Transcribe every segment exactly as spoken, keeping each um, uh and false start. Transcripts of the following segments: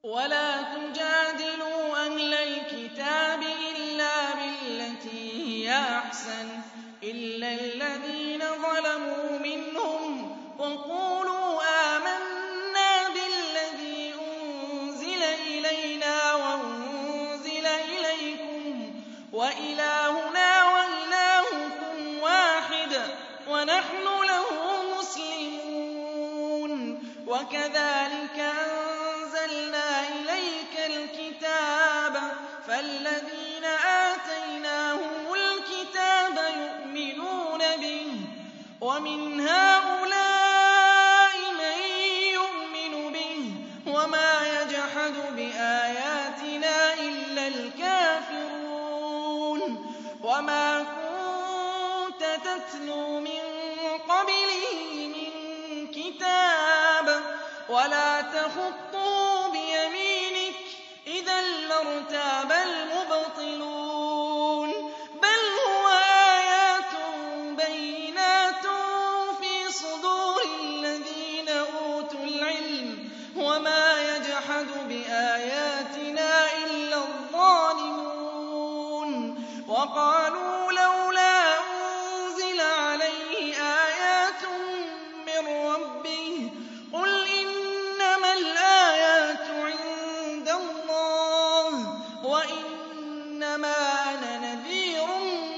وَلَا تُجَادِلُوا أَهْلَ الْكِتَابِ إِلَّا بِالَّتِي هِيَ أَحْسَنُ إِلَّا الَّذِينَ ظَلَمُوا مِنْهُمْ وَقُولُوا آمَنَّا بِالَّذِي أُنزِلَ إِلَيْنَا وَأُنزِلَ إِلَيْكُمْ وَإِلَٰهُنَا وَإِلَٰهُكُمْ وَاحِدٌ وَنَحْنُ لَهُ مُسْلِمُونَ وَكَذَٰلِكَ أَنزَلْنَا إِلَيْكَ الْكِتَابَ فَالَّذِينَ آتَيْنَاهُمُ الْكِتَابَ يُؤْمِنُونَ بِهِ وَمِنْ هَٰؤُلَاءِ مَن يُؤْمِنُ بِهِ وَمَا يَجْحَدُ بِآيَاتِنَا إِلَّا الْكَافِرُونَ وَمَا كُنتَ تَتْلُو مِن قَبْلِهِ مِن كِتَابٍ وَلَا تَخُطُّهُ بِيَمِينِكَ إِذًا لَّارْتَابَ الْمُبْطِلُونَ بَلْ هُوَ آيَاتٌ بَيِّنَاتٌ فِي صُدُورِ الَّذِينَ أُوتُوا الْعِلْمَ وَمَا يَجْحَدُ بِآيَاتِنَا إِلَّا الظَّالِمُونَ وَقَالُوا لَوْلَا أُنزِلَ عَلَيْهِ آيَاتٌ مِّن رَّبِّهِ قُلْ إِنَّمَا الْآيَاتُ عِندَ اللَّهِ وَإِنَّمَا أَنَا نَذِيرٌ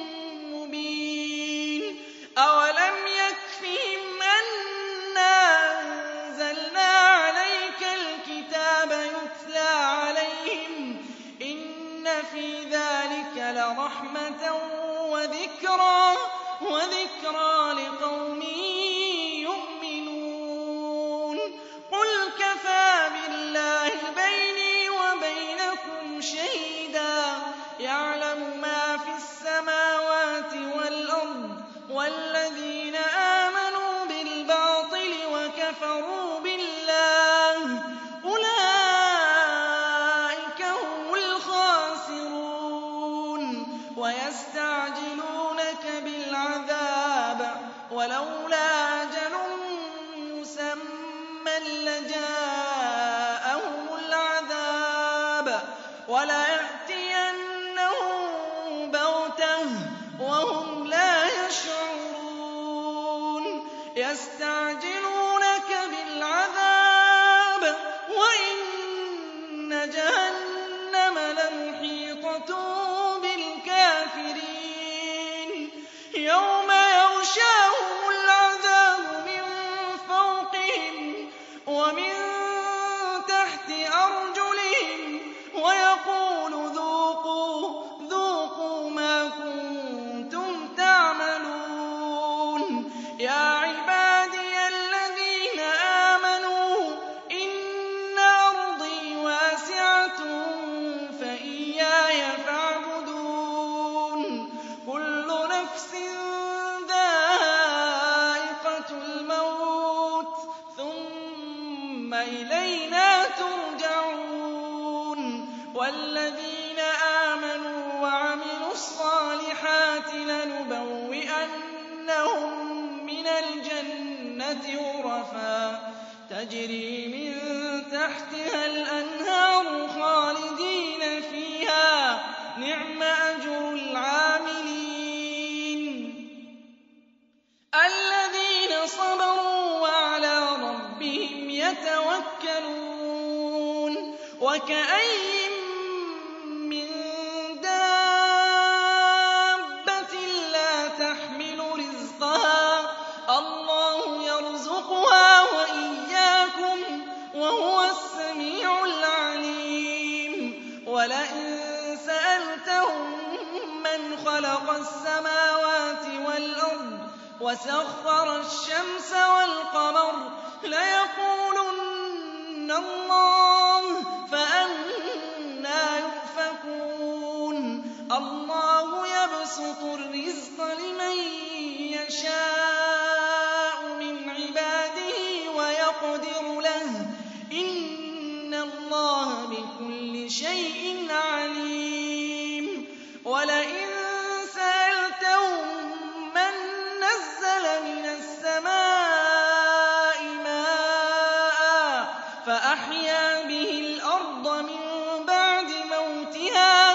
مُّبِينٌ أَوَلَمْ يَكْفِهِمْ أَنَّا أَنزَلْنَا عَلَيْكَ الْكِتَابَ يُتْلَىٰ عَلَيْهِمْ إِنَّ فِي ذَٰلِكَ لَرَحْمَةً وَذِكْرَىٰ وَذِكْرَىٰ لِقَوْمٍ يُؤْمِنُونَ قُلْ كَفَىٰ بِاللَّهِ بَيْنِي وَبَيْنَكُمْ شَهِيدًا يَعْلَمُ مَا فِي السَّمَاوَاتِ وَالْأَرْضِ وَالَّذِينَ آمَنُوا بِالْبَاطِلِ وَكَفَرُوا بِاللَّهِ أُولَٰئِكَ هُمُ الْخَاسِرُونَ وَيَسْتَعْجِلُونَكَ بِالْعَذَابِ وَلَوْلَا أَجَلٌ مُّسَمًّى لَّجَاءَهُمُ الْعَذَابُ وَلَيَأْتِيَنَّهُم بَغْتَةً وَهُمْ لَا يَشْعُرُونَ يَسْتَعْجِلُونَكَ بِالْعَذَابِ وَإِنَّ جَهَنَّمَ لَمُحِيطَةٌ بِالْكَافِرِينَ يَوْمَ يَغْشَاهُمُ الْعَذَابُ مِن فَوْقِهِمْ وَمِن تَحْتِ أَرْجُلِهِمْ وَيَقُولُ ذُوقُوا ذُوقُوا مَا كُنتُمْ تَعْمَلُونَ يَا عِبَادِيَ الَّذِينَ آمَنُوا إِنَّ أَرْضِي وَاسِعَةٌ فَإِيَّايَ فَاعْبُدُونِ كُلُّ نَفْسٍ ذَائِقَةُ الْمَوْتِ ثُمَّ إِلَيْنَا تُرْجَعُونَ وَالَّذِينَ آمَنُوا وَعَمِلُوا الصَّالِحَاتِ لَنُبَوِّئَنَّهُم مِّنَ الْجَنَّةِ غُرَفًا تَجْرِي مِن تَحْتِهَا الْأَنْهَارُ خَالِدِينَ فِيهَا ۚ نِعْمَ أَجْرُ الْعَامِلِينَ الَّذِينَ صَبَرُوا وَعَلَىٰ رَبِّهِمْ يَتَوَكَّلُونَ وَكَأَيِّن مِّن دَابَّةٍ لَّا تَحْمِلُ رِزْقَهَا اللَّهُ يَرْزُقُهَا وَإِيَّاكُمْ ۚ وَهُوَ السَّمِيعُ الْعَلِيمُ وَلَئِن سَأَلْتَهُم مَّنْ خَلَقَ السَّمَاوَاتِ وَالْأَرْضَ وَسَخَّرَ الشَّمْسَ وَالْقَمَرَ لَيَقُولُنَّ اللَّهُ فَأَنَّىٰ يُؤْفَكُونَ اللَّهُ يَبْسُطُ الرِّزْقَ لِمَن يَشَاءُ مِنْ عِبَادِهِ وَيَقْدِرُ لَهُ ۚ إِنَّ اللَّهَ بِكُلِّ شَيْءٍ عَلِيمٌ وَلَئِن سَأَلْتَهُم مَّن نَّزَّلَ مِنَ السَّمَاءِ مَاءً فَأَحْيَا به الأرض من بعد موتها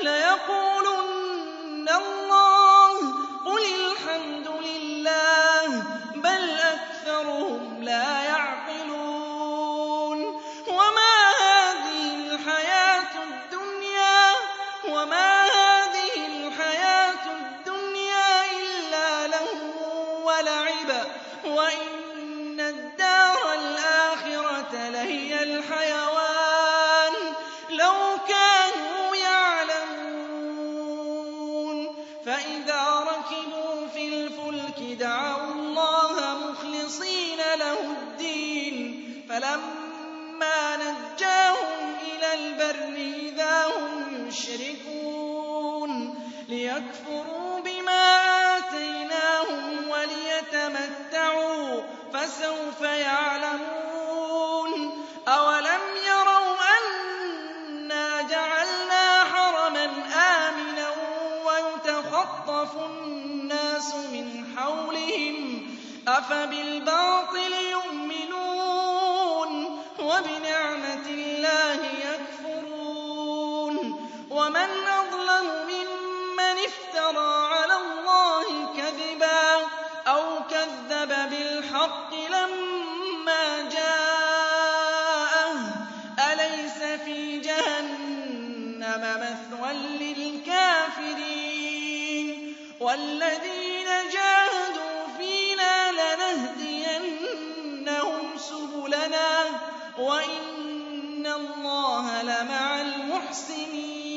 ليقولن الله قل الحمد لله بل أكثرهم لا يعقلون وما هذه الحياة الدنيا وما هذه الحياة الدنيا إلا لهو ولعب وإن الدار الآخرة لهي الحيوان لو كانوا يعلمون فإذا ركبوا في الفلك دعوا الله مخلصين له الدين فلما نجاهم إلى البر إذا هم يشركون ليكفروا بما آتيناهم وليتمتعوا فسوف يعلمون أولم يروا أنا جعلنا حرما آمنا ويتخطف الناس من حولهم أفبالباطل يؤمنون وبنعمة الله يكفرون ومن أظلم ممن افترى على الله كذبا أو كذب بالحق لما جاءه أليس في جهنم مثوى للكافرين والذين جاهدوا فينا لنهدينهم سبلنا وإن الله لمع المحسنين